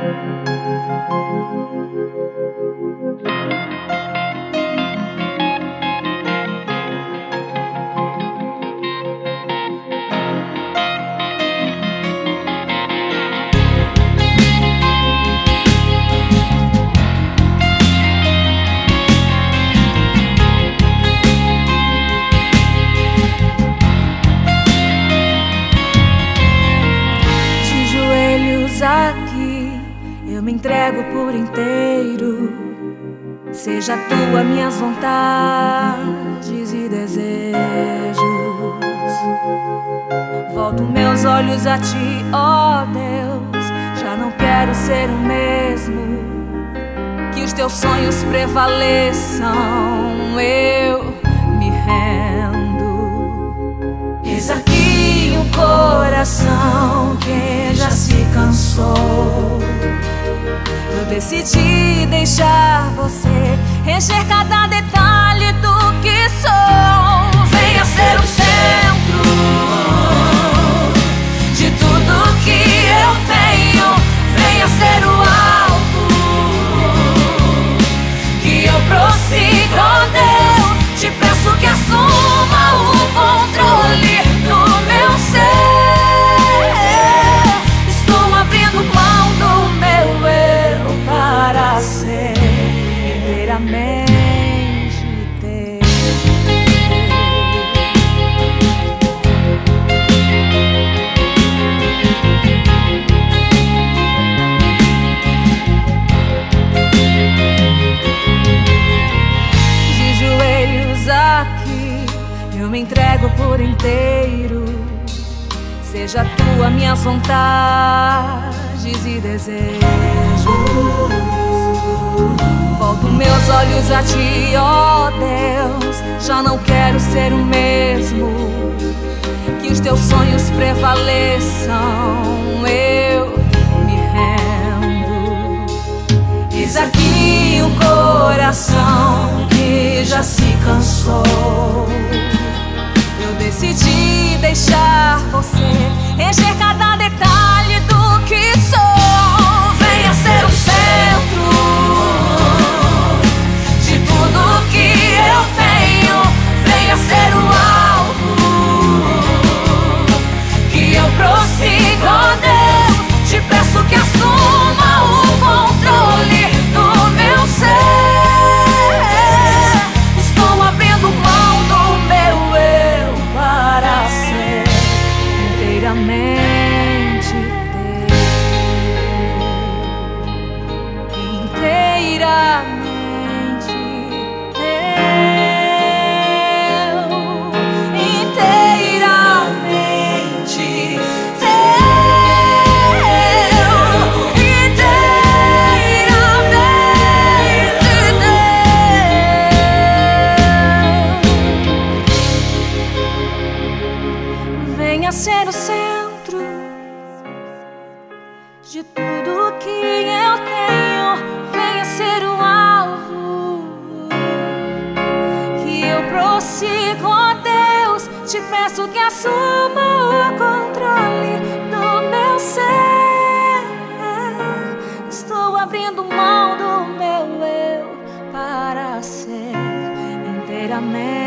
Aqui eu me entrego por inteiro, seja tua minhas vontades e desejos. Volto meus olhos a ti, ó Deus, já não quero ser o mesmo. Que os teus sonhos prevaleçam, eu me rendo. Eis aqui o coração que já se cansou. Eu decidi deixar você encher cada detalhe do que sou. Venha ser o centro de tudo que eu tenho. Venha ser o alvo que eu prossigo, oh Deus. Te peço que assuma o controle do meu ser. Estou abrindo mão do meu eu para ser inteiramente teu. De joelhos aqui eu me entrego por inteiro, seja tua minhas vontades e desejos. Volto meus olhos a ti, ó Deus, já não quero ser o mesmo. Que os teus sonhos prevaleçam, eu me rendo. Eis aqui o coração que já se cansou. Eu decidi deixar você encher cada detalhe do que sou. Venha ser o centro de tudo que eu tenho. Venha ser o alvo que eu prossigo, oh Deus. Te peço que assuma o controle do meu ser. Estou abrindo mão do meu eu para ser inteiramente teu. Inteiramente teu. Inteiramente teu. Venha ser o centro de tudo que eu tenho. Venha ser o alvo que eu prossigo, ó Deus. Te peço que assuma o controle do meu ser. Estou abrindo mão do meu eu para ser inteiramente